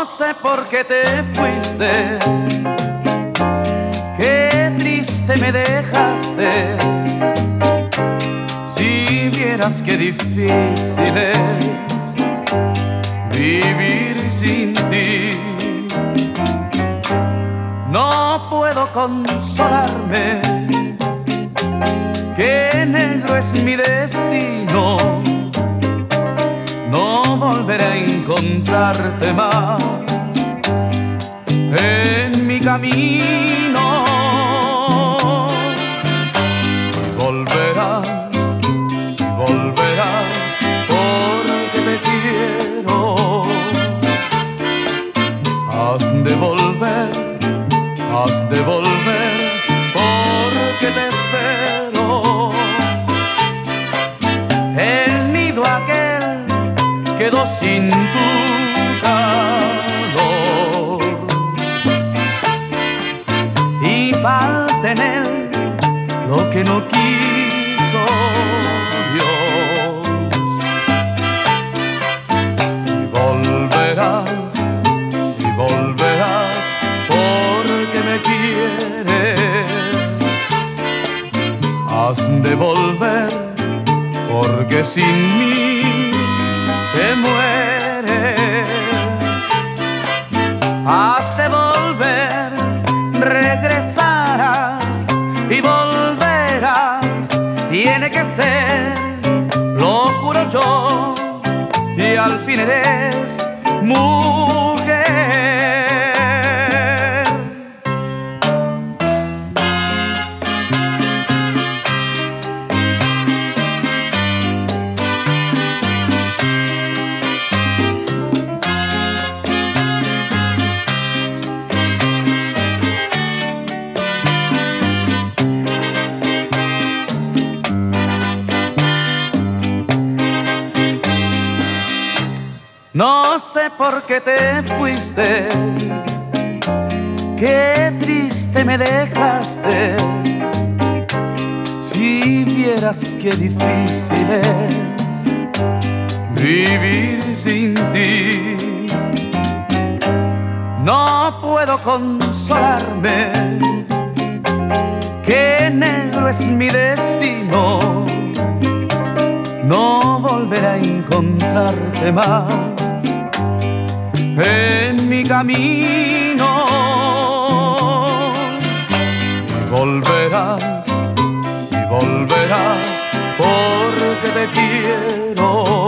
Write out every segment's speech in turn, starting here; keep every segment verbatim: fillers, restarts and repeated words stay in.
No sé por qué te fuiste, qué triste me dejaste. Si vieras qué difícil es vivir sin ti. No puedo consolarme, que negro es mi destino. No volveré a encontrarte más en mi camino. Volverás, volverás, porque te quiero. Has de volver, has de volver, porque te espero. El nido aquel quedó sin tu calor y falta en él lo que no quiso Dios. Y volverás, y volverás, porque me quieres. Has de volver, porque sin mí te mueres. Has de volver, regresarás y volverás. Tiene que ser, lo juro yo, y al fin eres mujer. No sé por qué te fuiste, qué triste me dejaste. Si vieras qué difícil es vivir sin ti. No puedo consolarme, que negro es mi destino. No volveré a encontrarte más en mi camino. Y volverás, y volverás, porque te quiero.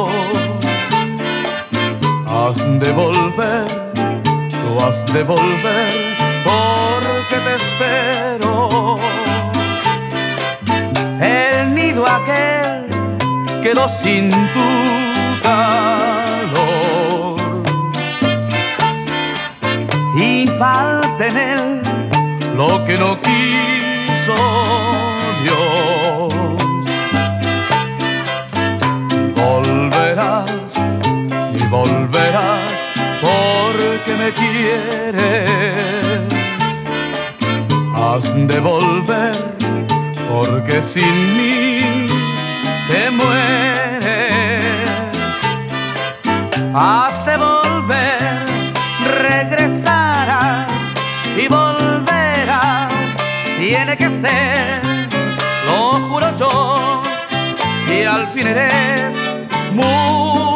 Has de volver, tú has de volver, porque te espero. El nido aquel quedó sin tu calor y falta en él lo que no quiso Dios. Volverás, y volverás, porque me quieres. Has de volver, porque sin mí te mueres. Has de volver, regresarás y volverás. Tiene que ser, lo juro yo, y al fin eres muy